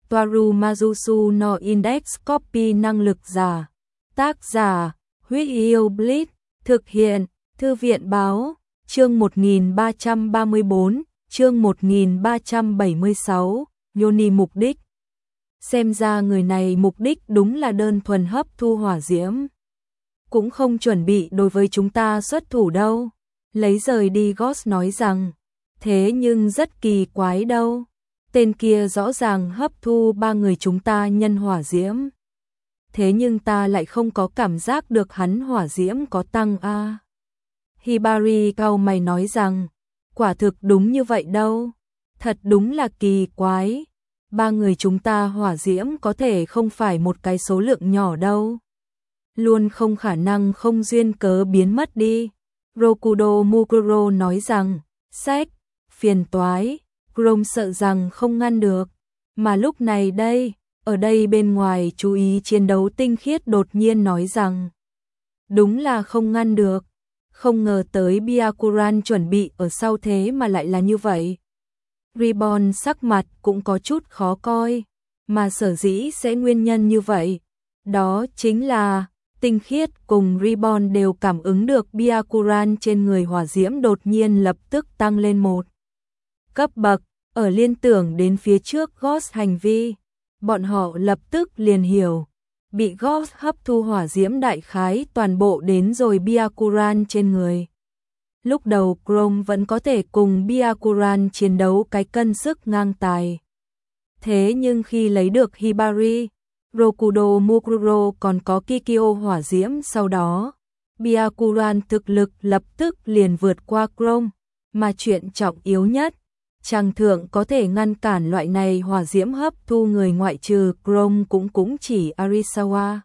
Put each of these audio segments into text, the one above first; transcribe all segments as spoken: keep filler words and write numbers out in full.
Toaru Majusu no Index Copy năng lực giả. Tác giả, Huyết Yêu Blitz, thực hiện, Thư viện báo, chương một nghìn ba trăm ba mươi bốn, chương một nghìn ba trăm bảy mươi sáu, Yoni mục đích. Xem ra người này mục đích đúng là đơn thuần hấp thu hỏa diễm. Cũng không chuẩn bị đối với chúng ta xuất thủ đâu. Lấy rời đi Ghost nói rằng, thế nhưng rất kỳ quái đâu. Tên kia rõ ràng hấp thu ba người chúng ta nhân hỏa diễm. Thế nhưng ta lại không có cảm giác được hắn hỏa diễm có tăng a. À. Hibari cau mày nói rằng, quả thực đúng như vậy đâu. Thật đúng là kỳ quái. Ba người chúng ta hỏa diễm có thể không phải một cái số lượng nhỏ đâu. Luôn không khả năng không duyên cớ biến mất đi. Rokudo Mukuro nói rằng, sách, phiền toái, Chrome sợ rằng không ngăn được. Mà lúc này đây, ở đây bên ngoài chú ý chiến đấu tinh khiết đột nhiên nói rằng, đúng là không ngăn được. Không ngờ tới Byakuran chuẩn bị ở sau thế mà lại là như vậy. Ribbon sắc mặt cũng có chút khó coi, mà sở dĩ sẽ nguyên nhân như vậy. Đó chính là, tinh khiết cùng Ribbon đều cảm ứng được Byakuran trên người hỏa diễm đột nhiên lập tức tăng lên một cấp bậc, ở liên tưởng đến phía trước Ghost hành vi. Bọn họ lập tức liền hiểu, bị Ghost hấp thu hỏa diễm đại khái toàn bộ đến rồi Byakuran trên người. Lúc đầu Chrome vẫn có thể cùng Byakuran chiến đấu cái cân sức ngang tài. Thế nhưng khi lấy được Hibari, Rokudo Mukuro còn có Kikyo hỏa diễm sau đó, Byakuran thực lực lập tức liền vượt qua Chrome, mà chuyện trọng yếu nhất, Tràng thượng có thể ngăn cản loại này hỏa diễm hấp thu người ngoại trừ Chrome cũng cũng chỉ Arisawa.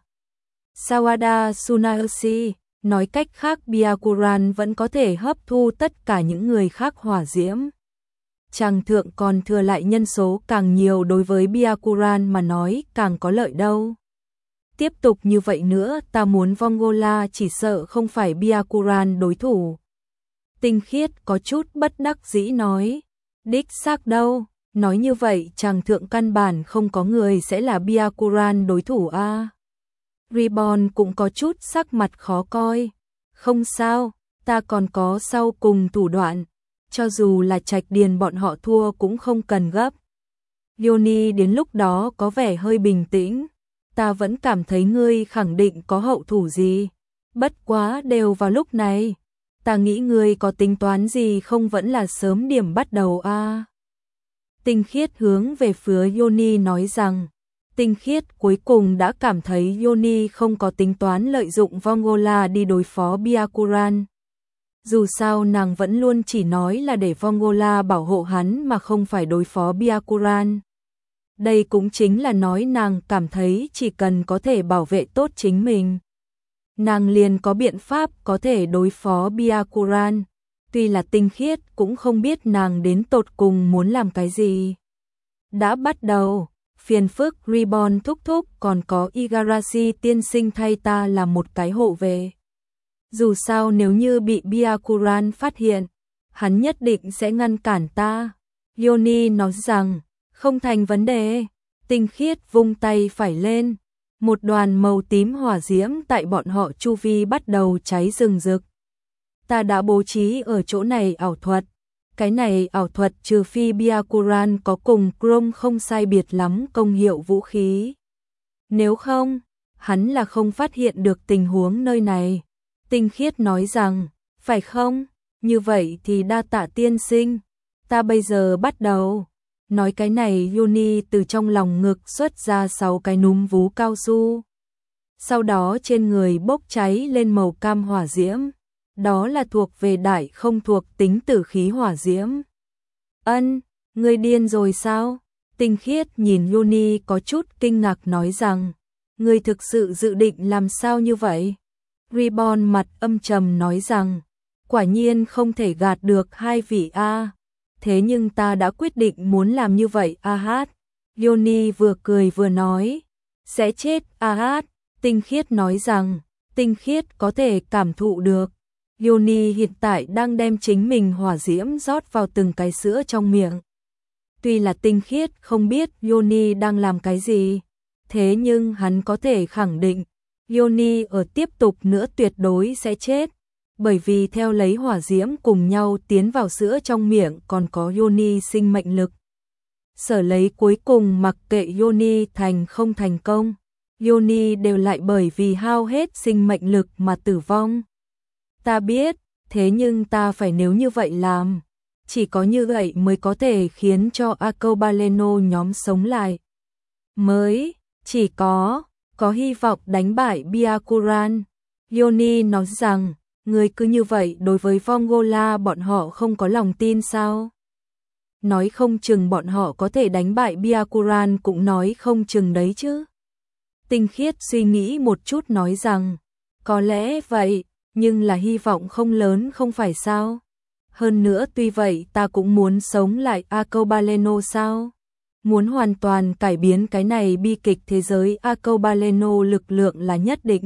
Sawada Tsunayoshi, nói cách khác Byakuran vẫn có thể hấp thu tất cả những người khác hỏa diễm. Tràng thượng còn thừa lại nhân số càng nhiều đối với Byakuran mà nói càng có lợi đâu. Tiếp tục như vậy nữa ta muốn Vongola chỉ sợ không phải Byakuran đối thủ. Tinh khiết có chút bất đắc dĩ nói. Đích xác đâu, nói như vậy chàng thượng căn bản không có người sẽ là Byakuran đối thủ a. À. Ribbon cũng có chút sắc mặt khó coi. Không sao, ta còn có sau cùng thủ đoạn. Cho dù là Trạch Điền bọn họ thua cũng không cần gấp. Yoni đến lúc đó có vẻ hơi bình tĩnh. Ta vẫn cảm thấy ngươi khẳng định có hậu thủ gì. Bất quá đều vào lúc này. Ta nghĩ ngươi có tính toán gì không vẫn là sớm điểm bắt đầu a. À. Tinh khiết hướng về phía Yoni nói rằng, tinh khiết cuối cùng đã cảm thấy Yoni không có tính toán lợi dụng Vongola đi đối phó Byakuran. Dù sao nàng vẫn luôn chỉ nói là để Vongola bảo hộ hắn mà không phải đối phó Byakuran. Đây cũng chính là nói nàng cảm thấy chỉ cần có thể bảo vệ tốt chính mình, nàng liền có biện pháp có thể đối phó Byakuran. Tuy là tinh khiết cũng không biết nàng đến tột cùng muốn làm cái gì. Đã bắt đầu, phiền phức Ribbon thúc thúc còn có Igarashi tiên sinh thay ta làm một cái hộ vệ. Dù sao nếu như bị Byakuran phát hiện, hắn nhất định sẽ ngăn cản ta. Yoni nói rằng, không thành vấn đề. Tinh khiết vung tay phải lên. Một đoàn màu tím hỏa diễm tại bọn họ chu vi bắt đầu cháy rừng rực. Ta đã bố trí ở chỗ này ảo thuật. Cái này ảo thuật trừ phi Byakuran có cùng Chrome không sai biệt lắm công hiệu vũ khí. Nếu không, hắn là không phát hiện được tình huống nơi này. Tinh khiết nói rằng, phải không? Như vậy thì đa tạ tiên sinh. Ta bây giờ bắt đầu. Nói cái này Yoni từ trong lòng ngực xuất ra sáu cái núm vú cao su. Sau đó trên người bốc cháy lên màu cam hỏa diễm. Đó là thuộc về đại không thuộc tính tử khí hỏa diễm. Ân, ngươi điên rồi sao? Tinh khiết nhìn Yoni có chút kinh ngạc nói rằng, ngươi thực sự dự định làm sao như vậy? Ribbon mặt âm trầm nói rằng, quả nhiên không thể gạt được hai vị a. Thế nhưng ta đã quyết định muốn làm như vậy a hát. Yoni vừa cười vừa nói, sẽ chết a hát. Tinh khiết nói rằng, tinh khiết có thể cảm thụ được. Yoni hiện tại đang đem chính mình hỏa diễm rót vào từng cái sữa trong miệng. Tuy là tinh khiết không biết Yoni đang làm cái gì, thế nhưng hắn có thể khẳng định, Yoni ở tiếp tục nữa tuyệt đối sẽ chết, bởi vì theo lấy hỏa diễm cùng nhau tiến vào sữa trong miệng còn có Yoni sinh mệnh lực. Sở lấy cuối cùng mặc kệ Yoni thành không thành công, Yoni đều lại bởi vì hao hết sinh mệnh lực mà tử vong. Ta biết, thế nhưng ta phải nếu như vậy làm, chỉ có như vậy mới có thể khiến cho Arcobaleno nhóm sống lại. Mới, chỉ có, có hy vọng đánh bại Byakuran. Yoni nói rằng, người cứ như vậy đối với Vongola bọn họ không có lòng tin sao? Nói không chừng bọn họ có thể đánh bại Byakuran cũng nói không chừng đấy chứ. Tinh khiết suy nghĩ một chút nói rằng, có lẽ vậy, nhưng là hy vọng không lớn không phải sao? Hơn nữa tuy vậy ta cũng muốn sống lại Arcobaleno sao? Muốn hoàn toàn cải biến cái này bi kịch thế giới Arcobaleno lực lượng là nhất định.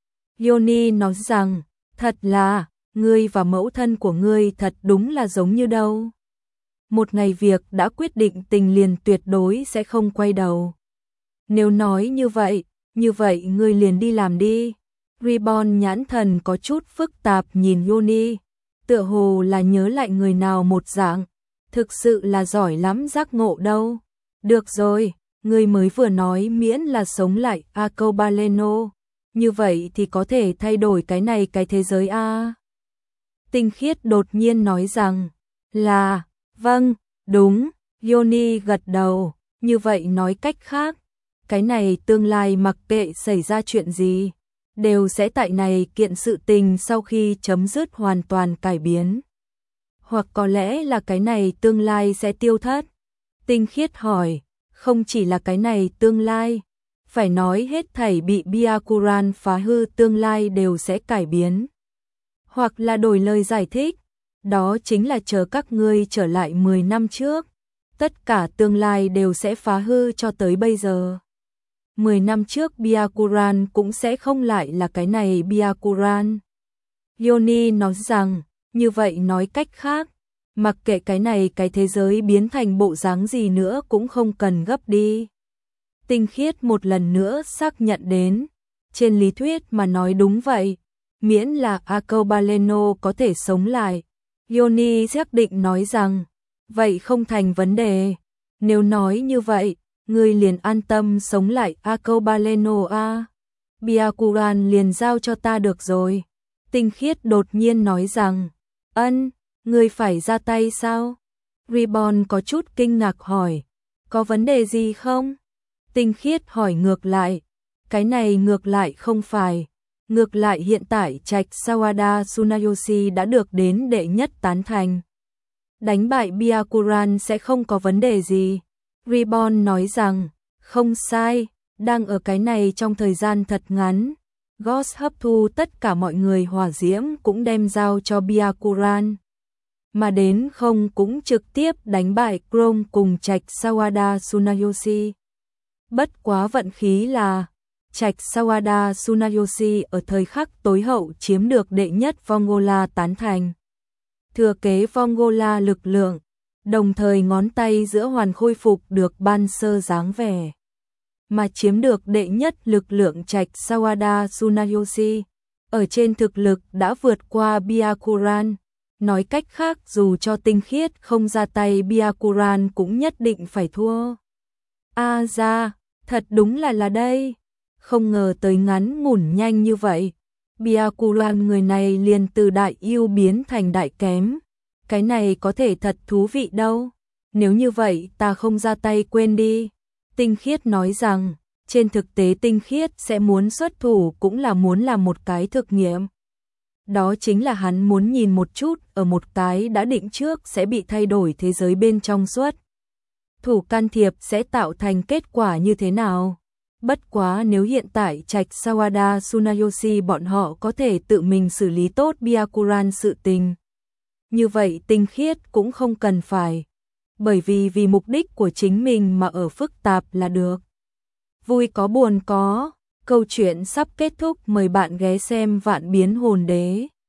Yoni nói rằng, thật là, ngươi và mẫu thân của ngươi thật đúng là giống như đâu. Một ngày việc đã quyết định tình liền tuyệt đối sẽ không quay đầu. Nếu nói như vậy, như vậy ngươi liền đi làm đi. Ribbon nhãn thần có chút phức tạp nhìn Yoni, tựa hồ là nhớ lại người nào một dạng, thực sự là giỏi lắm giác ngộ đâu. Được rồi, ngươi mới vừa nói miễn là sống lại Arcobaleno, như vậy thì có thể thay đổi cái này cái thế giới a. À. Tinh khiết đột nhiên nói rằng, là, vâng, đúng, Yoni gật đầu, như vậy nói cách khác, cái này tương lai mặc kệ xảy ra chuyện gì, đều sẽ tại này kiện sự tình sau khi chấm dứt hoàn toàn cải biến. Hoặc có lẽ là cái này tương lai sẽ tiêu thất. Tinh khiết hỏi, không chỉ là cái này tương lai, phải nói hết thảy bị Byakuran phá hư tương lai đều sẽ cải biến. Hoặc là đổi lời giải thích, đó chính là chờ các ngươi trở lại mười năm trước, tất cả tương lai đều sẽ phá hư cho tới bây giờ. mười năm trước Byakuran cũng sẽ không lại là cái này Byakuran. Yoni nói rằng, như vậy nói cách khác, mặc kệ cái này cái thế giới biến thành bộ dáng gì nữa cũng không cần gấp đi. Tinh khiết một lần nữa xác nhận đến, trên lý thuyết mà nói đúng vậy, miễn là Arcobaleno có thể sống lại. Yoni xác định nói rằng, vậy không thành vấn đề, nếu nói như vậy, ngươi liền an tâm sống lại Arcobaleno a. Byakuran liền giao cho ta được rồi. Tinh khiết đột nhiên nói rằng, ân, ngươi phải ra tay sao? Ribbon có chút kinh ngạc hỏi, có vấn đề gì không? Tinh khiết hỏi ngược lại, cái này ngược lại không phải, ngược lại hiện tại trạch Sawada Tsunayoshi đã được đến đệ nhất tán thành. Đánh bại Byakuran sẽ không có vấn đề gì. Ribbon nói rằng, không sai, đang ở cái này trong thời gian thật ngắn, Ghost hấp thu tất cả mọi người hỏa diễm cũng đem giao cho Byakuran. Mà đến không cũng trực tiếp đánh bại Chrome cùng trạch Sawada Tsunayoshi. Bất quá vận khí là, trạch Sawada Tsunayoshi ở thời khắc tối hậu chiếm được đệ nhất Vongola tán thành. Thừa kế Vongola lực lượng, đồng thời ngón tay giữa hoàn khôi phục được ban sơ dáng vẻ. Mà chiếm được đệ nhất lực lượng trạch Sawada Tsunayoshi, ở trên thực lực đã vượt qua Byakuran. Nói cách khác dù cho tinh khiết không ra tay Byakuran cũng nhất định phải thua. A à ra, thật đúng là là đây. Không ngờ tới ngắn ngủn nhanh như vậy. Byakuran người này liền từ đại yêu biến thành đại kém. Cái này có thể thật thú vị đâu. Nếu như vậy ta không ra tay quên đi. Tinh khiết nói rằng, trên thực tế tinh khiết sẽ muốn xuất thủ cũng là muốn làm một cái thực nghiệm. Đó chính là hắn muốn nhìn một chút ở một cái đã định trước sẽ bị thay đổi thế giới bên trong suốt. Thủ can thiệp sẽ tạo thành kết quả như thế nào? Bất quá nếu hiện tại trạch Sawada Tsunayoshi bọn họ có thể tự mình xử lý tốt Byakuran sự tình. Như vậy tinh khiết cũng không cần phải. Bởi vì vì mục đích của chính mình mà ở phức tạp là được. Vui có buồn có. Câu chuyện sắp kết thúc, mời bạn ghé xem Vạn Biến Hồn Đế.